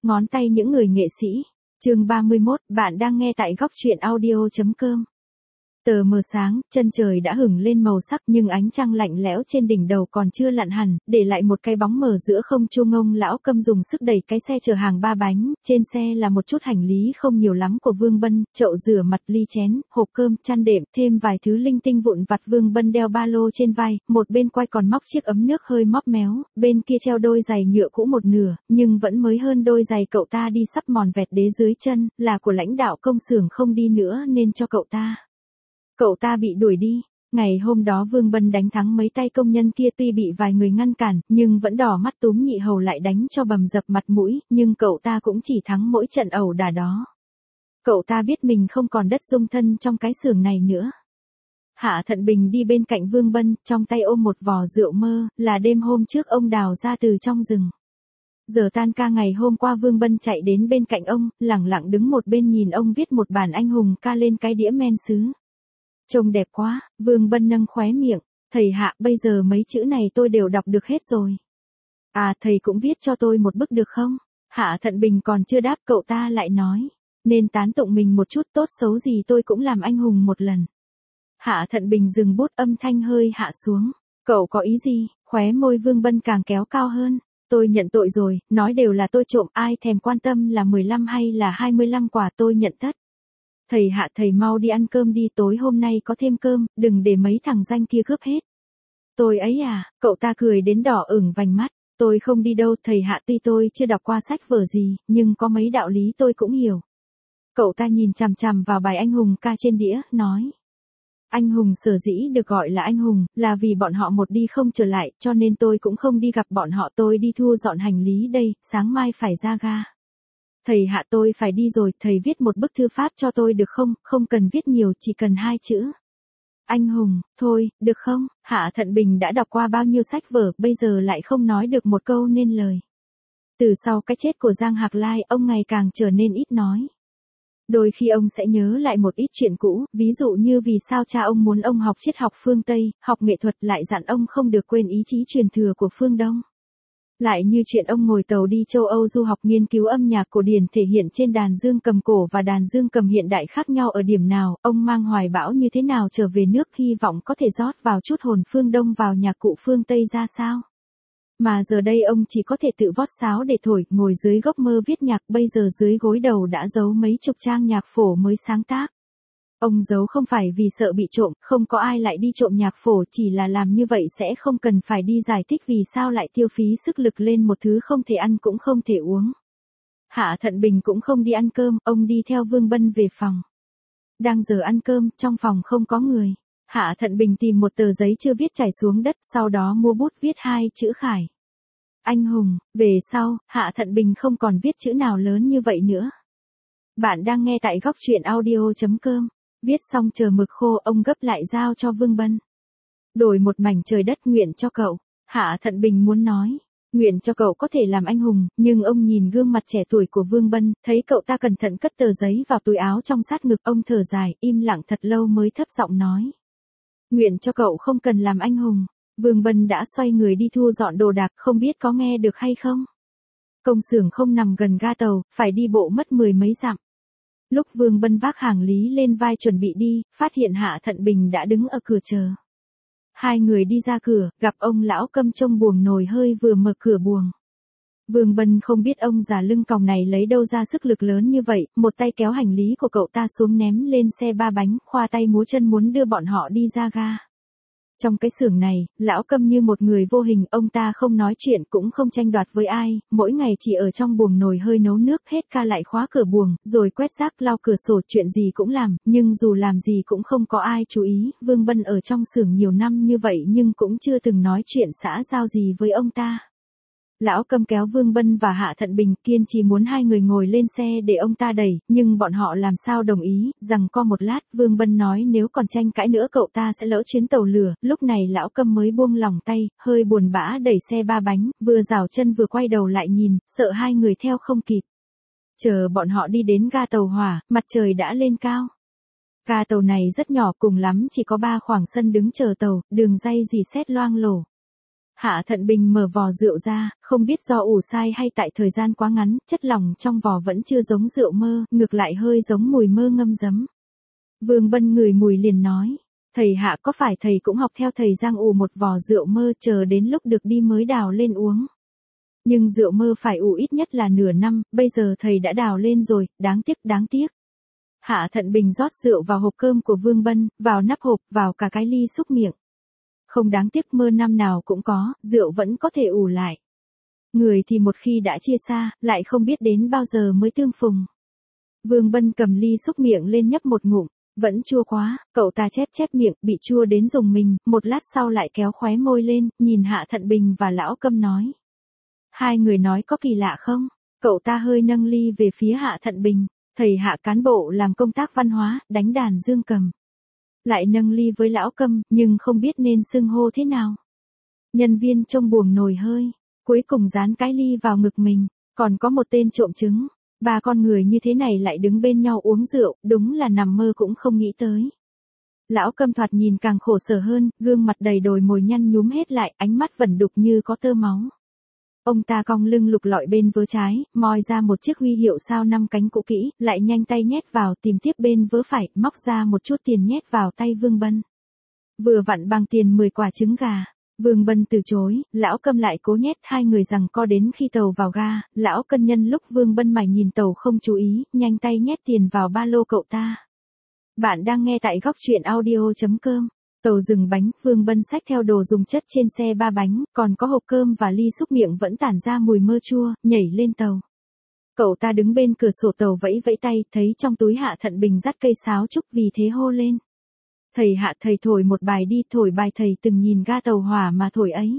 ngón tay những người nghệ sĩ. Chương 31, bạn đang nghe tại góc truyện audio.com. Tờ mờ sáng, chân trời đã hửng lên màu sắc nhưng ánh trăng lạnh lẽo trên đỉnh đầu còn chưa lặn hẳn, để lại một cái bóng mờ giữa không trung. Ông lão Câm dùng sức đẩy cái xe chở hàng 3 bánh, trên xe là một chút hành lý không nhiều lắm của Vương Bân, chậu rửa mặt, ly chén, hộp cơm, chăn đệm, thêm vài thứ linh tinh vụn vặt. Vương Bân đeo ba lô trên vai, một bên quai còn móc chiếc ấm nước hơi móp méo, bên kia treo đôi giày nhựa cũ một nửa, nhưng vẫn mới hơn đôi giày cậu ta đi sắp mòn vẹt đế dưới chân, là của lãnh đạo công xưởng không đi nữa nên cho cậu ta. Cậu ta bị đuổi đi. Ngày hôm đó Vương Bân đánh thắng mấy tay công nhân kia, tuy bị vài người ngăn cản, nhưng vẫn đỏ mắt túm nhị hầu lại đánh cho bầm dập mặt mũi, nhưng cậu ta cũng chỉ thắng mỗi trận ẩu đả đó. Cậu ta biết mình không còn đất dung thân trong cái xưởng này nữa. Hạ Thận Bình đi bên cạnh Vương Bân, trong tay ôm một vò rượu mơ, là đêm hôm trước ông đào ra từ trong rừng. Giờ tan ca ngày hôm qua Vương Bân chạy đến bên cạnh ông, lẳng lặng đứng một bên nhìn ông viết một bản anh hùng ca lên cái đĩa men sứ. Trông đẹp quá, Vương Bân nâng khóe miệng, thầy Hạ, bây giờ mấy chữ này tôi đều đọc được hết rồi. À, thầy cũng viết cho tôi một bức được không? Hạ Thận Bình còn chưa đáp, cậu ta lại nói, nên tán tụng mình một chút, tốt xấu gì tôi cũng làm anh hùng một lần. Hạ Thận Bình dừng bút, âm thanh hơi hạ xuống, cậu có ý gì? Khóe môi Vương Bân càng kéo cao hơn. Tôi nhận tội rồi, nói đều là tôi trộm, ai thèm quan tâm là 15 hay là 25 quả, tôi nhận tất. Thầy Hạ, thầy mau đi ăn cơm đi, tối hôm nay có thêm cơm, đừng để mấy thằng danh kia cướp hết. Tôi ấy à, cậu ta cười đến đỏ ửng vành mắt, tôi không đi đâu thầy Hạ, tuy tôi chưa đọc qua sách vở gì, nhưng có mấy đạo lý tôi cũng hiểu. Cậu ta nhìn chằm chằm vào bài anh hùng ca trên đĩa, nói. Anh hùng sở dĩ được gọi là anh hùng, là vì bọn họ một đi không trở lại, cho nên tôi cũng không đi gặp bọn họ, tôi đi thu dọn hành lý đây, sáng mai phải ra ga. Thầy Hạ, tôi phải đi rồi, thầy viết một bức thư pháp cho tôi được không, không cần viết nhiều, chỉ cần 2 chữ. Anh hùng, thôi, được không? Hạ Thận Bình đã đọc qua bao nhiêu sách vở, bây giờ lại không nói được một câu nên lời. Từ sau cái chết của Giang Hạc Lai, ông ngày càng trở nên ít nói. Đôi khi ông sẽ nhớ lại một ít chuyện cũ, ví dụ như vì sao cha ông muốn ông học triết học phương Tây, học nghệ thuật, lại dặn ông không được quên ý chí truyền thừa của phương Đông. Lại như chuyện ông ngồi tàu đi châu Âu du học nghiên cứu âm nhạc cổ điển thể hiện trên đàn dương cầm cổ và đàn dương cầm hiện đại khác nhau ở điểm nào, ông mang hoài bão như thế nào trở về nước, hy vọng có thể rót vào chút hồn phương Đông vào nhạc cụ phương Tây ra sao. Mà giờ đây ông chỉ có thể tự vót sáo để thổi, ngồi dưới gốc mơ viết nhạc, bây giờ dưới gối đầu đã giấu mấy chục trang nhạc phổ mới sáng tác. Ông giấu không phải vì sợ bị trộm, không có ai lại đi trộm nhạc phổ, chỉ là làm như vậy sẽ không cần phải đi giải thích vì sao lại tiêu phí sức lực lên một thứ không thể ăn cũng không thể uống. Hạ Thận Bình cũng không đi ăn cơm, ông đi theo Vương Bân về phòng. Đang giờ ăn cơm, trong phòng không có người. Hạ Thận Bình tìm một tờ giấy chưa viết trải xuống đất, sau đó mua bút viết 2 chữ Khải. Anh hùng, về sau, Hạ Thận Bình không còn viết chữ nào lớn như vậy nữa. Bạn đang nghe tại góc truyện audio.com. Viết xong chờ mực khô, ông gấp lại giao cho Vương Bân. Đổi một mảnh trời đất nguyện cho cậu. Hạ Thận Bình muốn nói, nguyện cho cậu có thể làm anh hùng, nhưng ông nhìn gương mặt trẻ tuổi của Vương Bân, thấy cậu ta cẩn thận cất tờ giấy vào túi áo trong sát ngực, ông thở dài, im lặng thật lâu mới thấp giọng nói. Nguyện cho cậu không cần làm anh hùng. Vương Bân đã xoay người đi thu dọn đồ đạc, không biết có nghe được hay không. Công xưởng không nằm gần ga tàu, phải đi bộ mất 10 mấy dặm. Lúc Vương Bân vác hàng lý lên vai chuẩn bị đi, phát hiện Hạ Thận Bình đã đứng ở cửa chờ. Hai người đi ra cửa, gặp ông lão Câm trông buồng nồi hơi vừa mở cửa buồng. Vương Bân không biết ông già lưng còng này lấy đâu ra sức lực lớn như vậy, một tay kéo hành lý của cậu ta xuống ném lên xe 3 bánh, khoa tay múa chân muốn đưa bọn họ đi ra ga. Trong cái xưởng này, lão Câm như một người vô hình, ông ta không nói chuyện cũng không tranh đoạt với ai, mỗi ngày chỉ ở trong buồng nồi hơi nấu nước, hết ca lại khóa cửa buồng, rồi quét rác, lau cửa sổ, chuyện gì cũng làm, nhưng dù làm gì cũng không có ai chú ý. Vương Bân ở trong xưởng nhiều năm như vậy nhưng cũng chưa từng nói chuyện xã giao gì với ông ta. Lão Câm kéo Vương Bân và Hạ Thận Bình, kiên trì muốn hai người ngồi lên xe để ông ta đẩy, nhưng bọn họ làm sao đồng ý, rằng co một lát, Vương Bân nói nếu còn tranh cãi nữa cậu ta sẽ lỡ chuyến tàu lửa, lúc này lão Câm mới buông lỏng tay, hơi buồn bã đẩy xe 3 bánh, vừa rảo chân vừa quay đầu lại nhìn, sợ hai người theo không kịp. Chờ bọn họ đi đến ga tàu hỏa, mặt trời đã lên cao. Ga tàu này rất nhỏ, cùng lắm chỉ có 3 khoảng sân đứng chờ tàu, đường ray rì sét loang lổ. Hạ Thận Bình mở vò rượu ra, không biết do ủ sai hay tại thời gian quá ngắn, chất lỏng trong vò vẫn chưa giống rượu mơ, ngược lại hơi giống mùi mơ ngâm giấm. Vương Bân ngửi mùi liền nói, thầy Hạ có phải thầy cũng học theo thầy Giang ủ một vò rượu mơ chờ đến lúc được đi mới đào lên uống. Nhưng rượu mơ phải ủ ít nhất là nửa năm, bây giờ thầy đã đào lên rồi, đáng tiếc đáng tiếc. Hạ Thận Bình rót rượu vào hộp cơm của Vương Bân, vào nắp hộp, vào cả cái ly xúc miệng. Không đáng tiếc mơ năm nào cũng có, rượu vẫn có thể ủ lại. Người thì một khi đã chia xa, lại không biết đến bao giờ mới tương phùng. Vương Bân cầm ly xúc miệng lên nhấp một ngụm, vẫn chua quá, cậu ta chép chép miệng, bị chua đến rùng mình, một lát sau lại kéo khóe môi lên, nhìn Hạ Thận Bình và Lão Câm nói. Hai người nói có kỳ lạ không? Cậu ta hơi nâng ly về phía Hạ Thận Bình, thầy Hạ cán bộ làm công tác văn hóa, đánh đàn dương cầm. Lại nâng ly với Lão Câm, nhưng không biết nên xưng hô thế nào. Nhân viên trông buồng nồi hơi, cuối cùng dán cái ly vào ngực mình, còn có một tên trộm trứng. Ba con người như thế này lại đứng bên nhau uống rượu, đúng là nằm mơ cũng không nghĩ tới. Lão Câm thoạt nhìn càng khổ sở hơn, gương mặt đầy đồi mồi nhăn nhúm hết lại, ánh mắt vẩn đục như có tơ máu. Ông ta cong lưng lục lọi bên vớ trái, moi ra một chiếc huy hiệu sao 5 cánh cũ kỹ, lại nhanh tay nhét vào tìm tiếp bên vớ phải, móc ra một chút tiền nhét vào tay Vương Bân. Vừa vặn bằng tiền 10 quả trứng gà. Vương Bân từ chối, Lão Câm lại cố nhét, hai người giằng co đến khi tàu vào ga, Lão Cân nhân lúc Vương Bân mải nhìn tàu không chú ý, nhanh tay nhét tiền vào ba lô cậu ta. Bạn đang nghe tại góc truyện audio.com. Tàu dừng bánh, Vương Bân xách theo đồ dùng chất trên xe 3 bánh, còn có hộp cơm và ly xúc miệng vẫn tản ra mùi mơ chua, nhảy lên tàu. Cậu ta đứng bên cửa sổ tàu vẫy vẫy tay, thấy trong túi Hạ Thận Bình dắt cây sáo trúc vì thế hô lên. Thầy Hạ, thầy thổi một bài đi, thổi bài thầy từng nhìn ga tàu hỏa mà thổi ấy.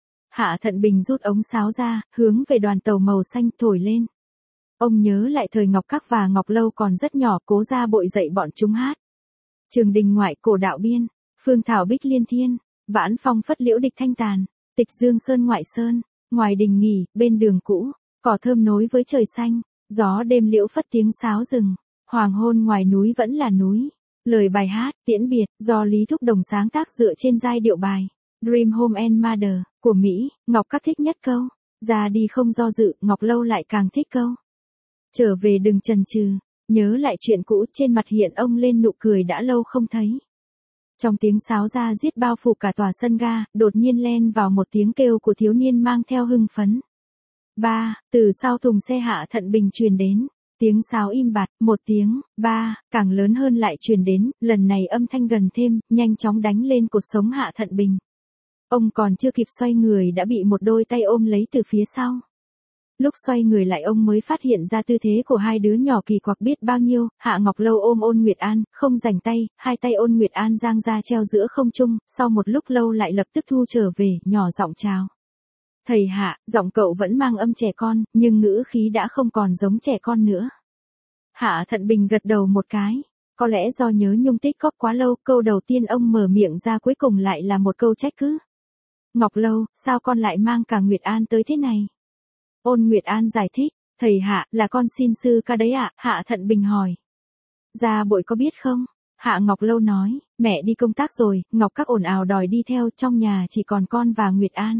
Hạ Thận Bình rút ống sáo ra, hướng về đoàn tàu màu xanh thổi lên. Ông nhớ lại thời Ngọc Các và Ngọc Lâu còn rất nhỏ, cố ra bội dậy bọn chúng hát. Trường Đình ngoại, cổ đạo biên, phương thảo bích liên thiên, vãn phong phất liễu địch thanh tàn, tịch dương sơn ngoại sơn, ngoài đình nghỉ, bên đường cũ, cỏ thơm nối với trời xanh, gió đêm liễu phất tiếng sáo rừng, hoàng hôn ngoài núi vẫn là núi. Lời bài hát, tiễn biệt, do Lý Thúc Đồng sáng tác dựa trên giai điệu bài Dream Home and Mother của Mỹ, Ngọc Các thích nhất câu. Ra đi không do dự, Ngọc Lâu lại càng thích câu. Trở về đừng chần chừ, nhớ lại chuyện cũ, trên mặt hiện ông lên nụ cười đã lâu không thấy. Trong tiếng sáo ra giết bao phủ cả tòa sân ga, đột nhiên len vào một tiếng kêu của thiếu niên mang theo hưng phấn. Ba, từ sau thùng xe Hạ Thận Bình truyền đến. Tiếng sáo im bặt, một tiếng, ba, càng lớn hơn lại truyền đến, lần này âm thanh gần thêm, nhanh chóng đánh lên cột sống Hạ Thận Bình. Ông còn chưa kịp xoay người đã bị một đôi tay ôm lấy từ phía sau. Lúc xoay người lại ông mới phát hiện ra tư thế của hai đứa nhỏ kỳ quặc biết bao nhiêu, Hạ Ngọc Lâu ôm Ôn Nguyệt An, không rảnh tay, hai tay Ôn Nguyệt An giang ra treo giữa không trung, sau một lúc lâu lại lập tức thu trở về, nhỏ giọng chào. Thầy Hạ, giọng cậu vẫn mang âm trẻ con, nhưng ngữ khí đã không còn giống trẻ con nữa. Hạ Thận Bình gật đầu một cái. Có lẽ do nhớ nhung tích góp quá lâu, câu đầu tiên ông mở miệng ra cuối cùng lại là một câu trách cứ. Ngọc Lâu, sao con lại mang cả Nguyệt An tới thế này? Ôn Nguyệt An giải thích, thầy Hạ, là con xin sư ca đấy ạ, Hạ Thận Bình hỏi. Gia bội có biết không? Hạ Ngọc Lâu nói, mẹ đi công tác rồi, Ngọc Các ồn ào đòi đi theo, trong nhà chỉ còn con và Nguyệt An.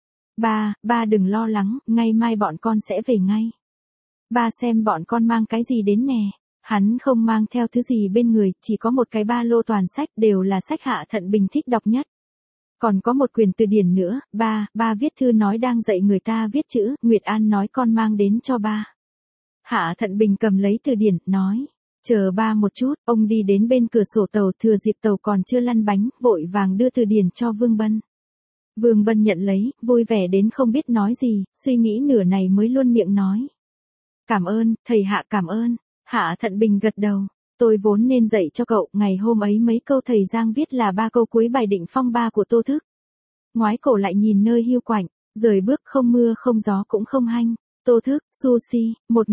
Ba đừng lo lắng, ngày mai bọn con sẽ về ngay. Ba xem bọn con mang cái gì đến nè. Hắn không mang theo thứ gì bên người, chỉ có một cái ba lô toàn sách, đều là sách Hạ Thận Bình thích đọc nhất. Còn có một quyển từ điển nữa, ba viết thư nói đang dạy người ta viết chữ, Nguyệt An nói con mang đến cho ba. Hạ Thận Bình cầm lấy từ điển, nói, chờ ba một chút, ông đi đến bên cửa sổ tàu, thừa dịp tàu còn chưa lăn bánh, vội vàng đưa từ điển cho Vương Bân. Vương Bân nhận lấy, vui vẻ đến không biết nói gì, suy nghĩ nửa này mới luôn miệng nói. Cảm ơn, thầy Hạ cảm ơn. Hạ Thận Bình gật đầu. Tôi vốn nên dạy cho cậu, ngày hôm ấy mấy câu thầy Giang viết là 3 câu cuối bài Định Phong 3 của Tô Thức. Ngoái cổ lại nhìn nơi hiu quạnh, rời bước không mưa không gió cũng không hanh. Tô Thức, Sushi,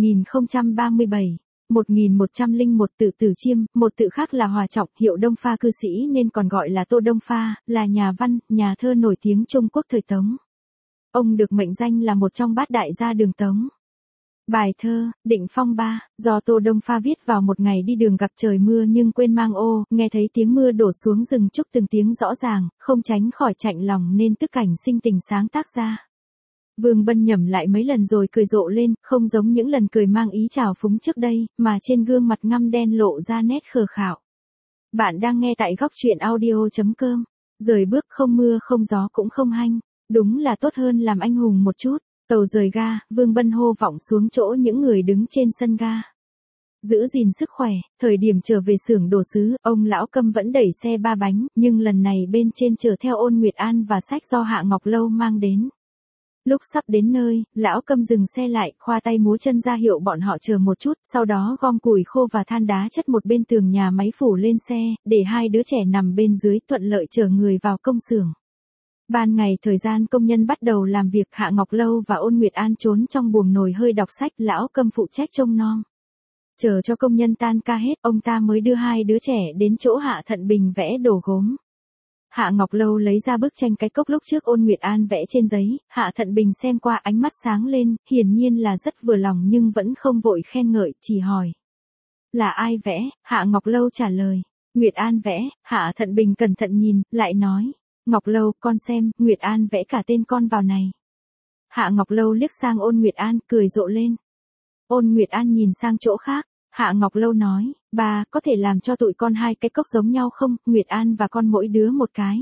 1037. 1101 tự tử chiêm, một tự khác là Hòa Trọng, hiệu Đông Pha cư sĩ nên còn gọi là Tô Đông Pha, là nhà văn, nhà thơ nổi tiếng Trung Quốc thời Tống. Ông được mệnh danh là một trong bát đại gia đường Tống. Bài thơ, Định Phong 3, do Tô Đông Pha viết vào một ngày đi đường gặp trời mưa nhưng quên mang ô, nghe thấy tiếng mưa đổ xuống rừng trúc từng tiếng rõ ràng, không tránh khỏi chạnh lòng nên tức cảnh sinh tình sáng tác ra. Vương Bân nhẩm lại mấy lần rồi cười rộ lên, không giống những lần cười mang ý trào phúng trước đây, mà trên gương mặt ngăm đen lộ ra nét khờ khạo. Bạn đang nghe tại góc truyện audio.com. Rời bước không mưa không gió cũng không hanh, đúng là tốt hơn làm anh hùng một chút. Tàu rời ga, Vương Bân hô vọng xuống chỗ những người đứng trên sân ga. Giữ gìn sức khỏe, thời điểm trở về xưởng đồ sứ, ông lão Câm vẫn đẩy xe ba bánh, nhưng lần này bên trên chở theo Ôn Nguyệt An và sách do Hạ Ngọc Lâu mang đến. Lúc sắp đến nơi, lão Câm dừng xe lại, khoa tay múa chân ra hiệu bọn họ chờ một chút, sau đó gom củi khô và than đá chất một bên tường nhà máy phủ lên xe, để hai đứa trẻ nằm bên dưới thuận lợi chở người vào công xưởng. Ban ngày thời gian công nhân bắt đầu làm việc, Hạ Ngọc Lâu và Ôn Nguyệt An trốn trong buồng nồi hơi đọc sách, lão Câm phụ trách trông nom. Chờ cho công nhân tan ca hết, ông ta mới đưa hai đứa trẻ đến chỗ Hạ Thận Bình vẽ đồ gốm. Hạ Ngọc Lâu lấy ra bức tranh cái cốc lúc trước Ôn Nguyệt An vẽ trên giấy, Hạ Thận Bình xem qua ánh mắt sáng lên, hiển nhiên là rất vừa lòng nhưng vẫn không vội khen ngợi, chỉ hỏi. Là ai vẽ? Hạ Ngọc Lâu trả lời. Nguyệt An vẽ. Hạ Thận Bình cẩn thận nhìn, lại nói. Ngọc Lâu, con xem, Nguyệt An vẽ cả tên con vào này. Hạ Ngọc Lâu liếc sang Ôn Nguyệt An, cười rộ lên. Ôn Nguyệt An nhìn sang chỗ khác. Hạ Ngọc Lâu nói, bà, có thể làm cho tụi con hai cái cốc giống nhau không, Nguyệt An và con mỗi đứa một cái.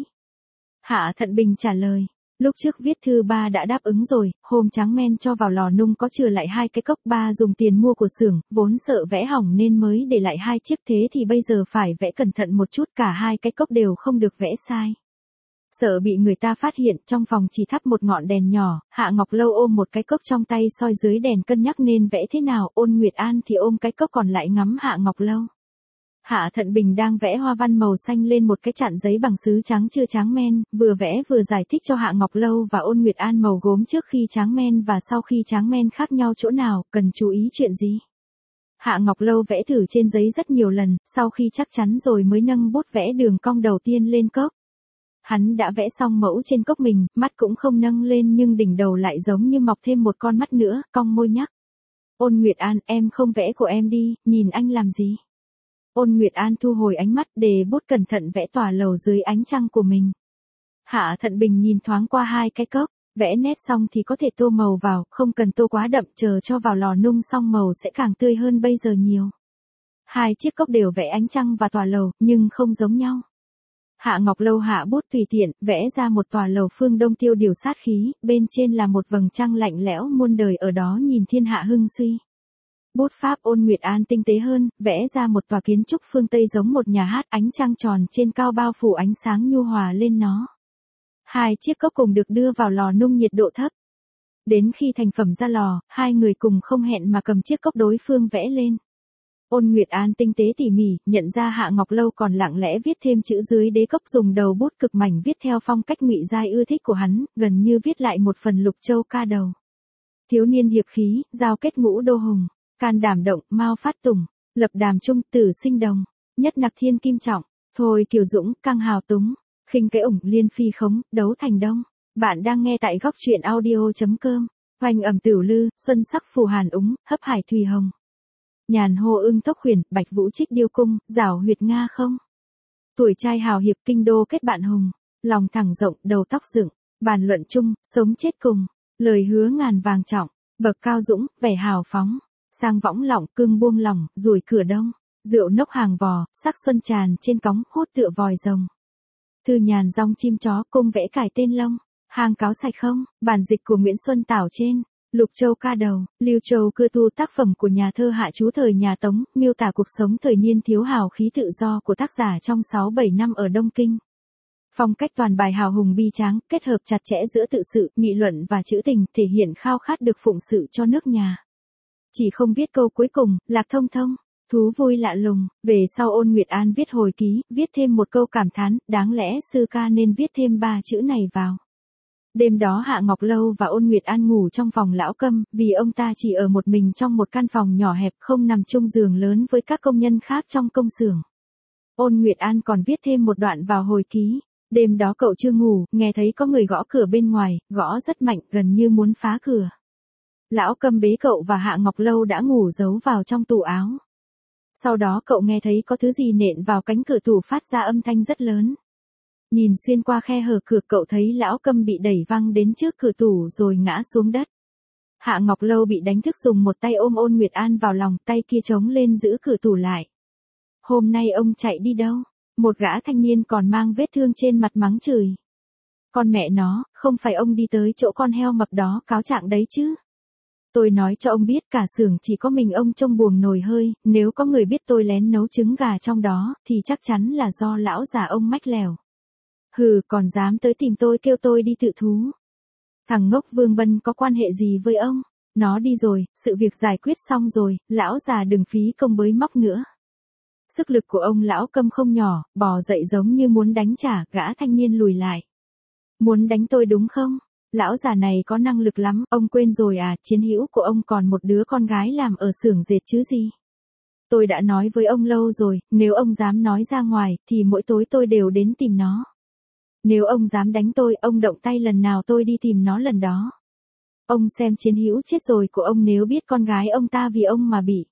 Hạ Thận Bình trả lời, lúc trước viết thư ba đã đáp ứng rồi, hôm Tráng Men cho vào lò nung có chừa lại hai cái cốc, ba dùng tiền mua của xưởng, vốn sợ vẽ hỏng nên mới để lại hai chiếc, thế thì bây giờ phải vẽ cẩn thận một chút, cả hai cái cốc đều không được vẽ sai. Sợ bị người ta phát hiện, trong phòng chỉ thắp một ngọn đèn nhỏ, Hạ Ngọc Lâu ôm một cái cốc trong tay soi dưới đèn cân nhắc nên vẽ thế nào, Ôn Nguyệt An thì ôm cái cốc còn lại ngắm Hạ Ngọc Lâu. Hạ Thận Bình đang vẽ hoa văn màu xanh lên một cái chạn giấy bằng sứ trắng chưa tráng men, vừa vẽ vừa giải thích cho Hạ Ngọc Lâu và Ôn Nguyệt An màu gốm trước khi tráng men và sau khi tráng men khác nhau chỗ nào, cần chú ý chuyện gì. Hạ Ngọc Lâu vẽ thử trên giấy rất nhiều lần, sau khi chắc chắn rồi mới nâng bút vẽ đường cong đầu tiên lên cốc. Hắn đã vẽ xong mẫu trên cốc mình, mắt cũng không nâng lên nhưng đỉnh đầu lại giống như mọc thêm một con mắt nữa, cong môi nhắc. Ôn Nguyệt An, em không vẽ của em đi, nhìn anh làm gì? Ôn Nguyệt An thu hồi ánh mắt, để bút cẩn thận vẽ tòa lầu dưới ánh trăng của mình. Hạ Thận Bình nhìn thoáng qua hai cái cốc, vẽ nét xong thì có thể tô màu vào, không cần tô quá đậm, chờ cho vào lò nung xong màu sẽ càng tươi hơn bây giờ nhiều. Hai chiếc cốc đều vẽ ánh trăng và tòa lầu, nhưng không giống nhau. Hạ Ngọc Lâu hạ bút tùy tiện, vẽ ra một tòa lầu phương Đông tiêu điều sát khí, bên trên là một vầng trăng lạnh lẽo muôn đời ở đó nhìn thiên hạ hưng suy. Bút pháp Ôn Nguyệt An tinh tế hơn, vẽ ra một tòa kiến trúc phương Tây giống một nhà hát, ánh trăng tròn trên cao bao phủ ánh sáng nhu hòa lên nó. Hai chiếc cốc cùng được đưa vào lò nung nhiệt độ thấp. Đến khi thành phẩm ra lò, hai người cùng không hẹn mà cầm chiếc cốc đối phương vẽ lên. Ôn Nguyệt An tinh tế tỉ mỉ, nhận ra Hạ Ngọc Lâu còn lặng lẽ viết thêm chữ dưới đế cốc, dùng đầu bút cực mảnh viết theo phong cách Ngụy Giai ưa thích của hắn, gần như viết lại một phần Lục Châu ca đầu. Thiếu niên hiệp khí, giao kết ngũ đô hùng, can đảm động, mao phát tùng, lập đàm trung, tử sinh đồng, nhất nặc thiên kim trọng, thôi kiều dũng, căng hào túng, khinh cái ủng, liên phi khống, đấu thành đông. Bạn đang nghe tại góc truyện audio.com. Hoành ẩm tửu lư, xuân sắc phù hàn úng, hấp hải thùy hồng. Nhàn hô ưng tốc khuyển, bạch vũ trích điêu cung, rảo huyệt nga không. Tuổi trai hào hiệp kinh đô kết bạn hùng, lòng thẳng rộng, đầu tóc dựng, bàn luận chung, sống chết cùng, lời hứa ngàn vàng trọng, bậc cao dũng, vẻ hào phóng, sang võng lỏng, cương buông lỏng, rủi cửa đông, rượu nốc hàng vò, sắc xuân tràn trên cóng, hút tựa vòi rồng. Thư nhàn rong chim chó, cung vẽ cải tên lông, hàng cáo sạch không, bản dịch của Nguyễn Xuân Tảo trên. Lục Châu ca đầu, Lưu Châu cưa tu, tác phẩm của nhà thơ Hạ Chú thời nhà Tống, miêu tả cuộc sống thời niên thiếu hào khí tự do của tác giả trong 6-7 năm ở Đông Kinh. Phong cách toàn bài hào hùng bi tráng, kết hợp chặt chẽ giữa tự sự, nghị luận và trữ tình, thể hiện khao khát được phụng sự cho nước nhà. Chỉ không viết câu cuối cùng, lạc thông thông, thú vui lạ lùng, về sau Ôn Nguyệt An viết hồi ký, viết thêm một câu cảm thán, đáng lẽ sư ca nên viết thêm 3 chữ này vào. Đêm đó Hạ Ngọc Lâu và Ôn Nguyệt An ngủ trong phòng lão Câm, vì ông ta chỉ ở một mình trong một căn phòng nhỏ hẹp, không nằm chung giường lớn với các công nhân khác trong công xưởng. Ôn Nguyệt An còn viết thêm một đoạn vào hồi ký. Đêm đó cậu chưa ngủ, nghe thấy có người gõ cửa bên ngoài, gõ rất mạnh, gần như muốn phá cửa. Lão Câm bế cậu và Hạ Ngọc Lâu đã ngủ giấu vào trong tủ áo. Sau đó cậu nghe thấy có thứ gì nện vào cánh cửa tủ phát ra âm thanh rất lớn. Nhìn xuyên qua khe hở cửa cậu thấy Lão Câm bị đẩy văng đến trước cửa tủ rồi ngã xuống đất. Hạ Ngọc Lâu bị đánh thức dùng một tay ôm Ôn Nguyệt An vào lòng, tay kia chống lên giữ cửa tủ lại. Hôm nay ông chạy đi đâu? Một gã thanh niên còn mang vết thương trên mặt mắng chửi. Con mẹ nó, không phải ông đi tới chỗ con heo mập đó cáo trạng đấy chứ? Tôi nói cho ông biết cả xưởng chỉ có mình ông trông buồng nồi hơi, nếu có người biết tôi lén nấu trứng gà trong đó, thì chắc chắn là do lão già ông mách lèo. Hừ, còn dám tới tìm tôi kêu tôi đi tự thú. Thằng ngốc Vương Bân có quan hệ gì với ông? Nó đi rồi, sự việc giải quyết xong rồi, lão già đừng phí công bới móc nữa. Sức lực của ông Lão Câm không nhỏ, bò dậy giống như muốn đánh trả, gã thanh niên lùi lại. Muốn đánh tôi đúng không? Lão già này có năng lực lắm, ông quên rồi à, chiến hữu của ông còn một đứa con gái làm ở xưởng dệt chứ gì. Tôi đã nói với ông lâu rồi, nếu ông dám nói ra ngoài, thì mỗi tối tôi đều đến tìm nó. Nếu ông dám đánh tôi, ông động tay lần nào tôi đi tìm nó lần đó. Ông xem chiến hữu chết rồi của ông nếu biết con gái ông ta vì ông mà bị.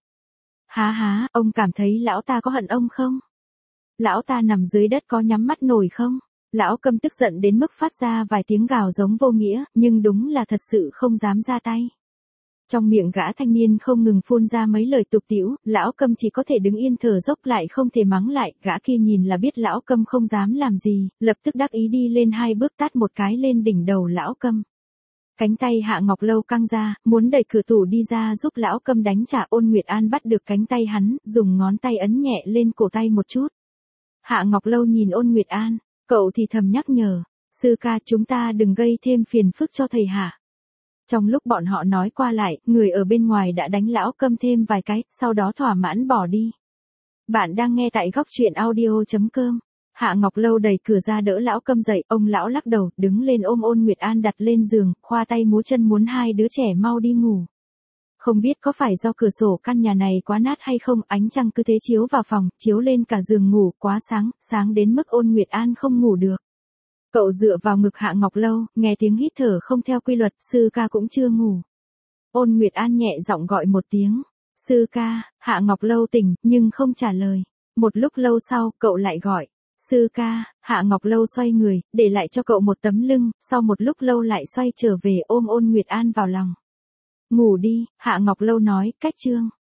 Há, ông cảm thấy lão ta có hận ông không? Lão ta nằm dưới đất có nhắm mắt nổi không? Lão Câm tức giận đến mức phát ra vài tiếng gào giống vô nghĩa, nhưng đúng là thật sự không dám ra tay. Trong miệng gã thanh niên không ngừng phun ra mấy lời tục tĩu, Lão Câm chỉ có thể đứng yên thở dốc lại không thể mắng lại, gã kia nhìn là biết Lão Câm không dám làm gì, lập tức đắc ý đi lên 2 bước tát một cái lên đỉnh đầu Lão Câm. Cánh tay Hạ Ngọc Lâu căng ra, muốn đẩy cửa tủ đi ra giúp Lão Câm đánh trả. Ôn Nguyệt An bắt được cánh tay hắn, dùng ngón tay ấn nhẹ lên cổ tay một chút. Hạ Ngọc Lâu nhìn Ôn Nguyệt An, cậu thì thầm nhắc nhở, sư ca chúng ta đừng gây thêm phiền phức cho thầy Hạ. Trong lúc bọn họ nói qua lại, người ở bên ngoài đã đánh Lão Câm thêm vài cái, sau đó thỏa mãn bỏ đi. Bạn đang nghe tại góc truyện audio.com. Hạ Ngọc Lâu đẩy cửa ra đỡ Lão Câm dậy, ông lão lắc đầu, đứng lên ôm Ôn Nguyệt An đặt lên giường, khoa tay múa chân muốn hai đứa trẻ mau đi ngủ. Không biết có phải do cửa sổ căn nhà này quá nát hay không, ánh trăng cứ thế chiếu vào phòng, chiếu lên cả giường ngủ, quá sáng, sáng đến mức Ôn Nguyệt An không ngủ được. Cậu dựa vào ngực Hạ Ngọc Lâu, nghe tiếng hít thở không theo quy luật, sư ca cũng chưa ngủ. Ôn Nguyệt An nhẹ giọng gọi một tiếng, sư ca. Hạ Ngọc Lâu tỉnh, nhưng không trả lời. Một lúc lâu sau, cậu lại gọi, sư ca. Hạ Ngọc Lâu xoay người, để lại cho cậu một tấm lưng, sau một lúc lâu lại xoay trở về ôm Ôn Nguyệt An vào lòng. Ngủ đi, Hạ Ngọc Lâu nói, cách chương.